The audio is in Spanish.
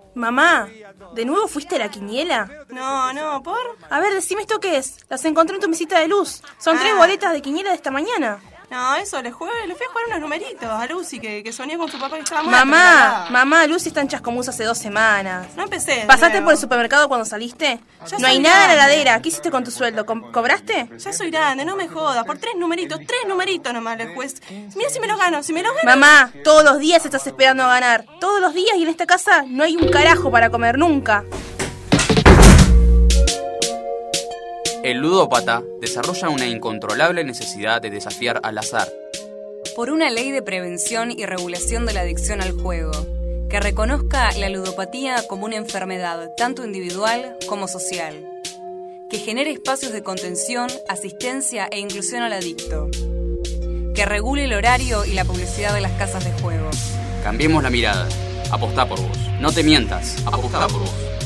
Mamá, ¿de nuevo fuiste a la quiniela? No, ¿por? A ver, decime esto qué es. Las encontré en tu mesita de luz. Son 3 boletas de quiniela de esta mañana. No, eso, le fui a jugar unos numeritos a Lucy, que soñé con su papá que estaba muerto. Mamá, Lucy está en Chascomús hace 2 semanas. No empecé. ¿Pasaste por el supermercado cuando saliste? No hay nada en la heladera. ¿Qué hiciste con tu sueldo? ¿Cobraste? Ya soy grande, no me jodas. Por 3 numeritos nomás le juez. Mira si me los gano. Mamá, todos los días estás esperando a ganar. Todos los días, y en esta casa no hay un carajo para comer nunca. El ludópata desarrolla una incontrolable necesidad de desafiar al azar. Por una ley de prevención y regulación de la adicción al juego, que reconozca la ludopatía como una enfermedad tanto individual como social, que genere espacios de contención, asistencia e inclusión al adicto, que regule el horario y la publicidad de las casas de juego. Cambiemos la mirada. Apostá por vos. No te mientas. Apostá por vos.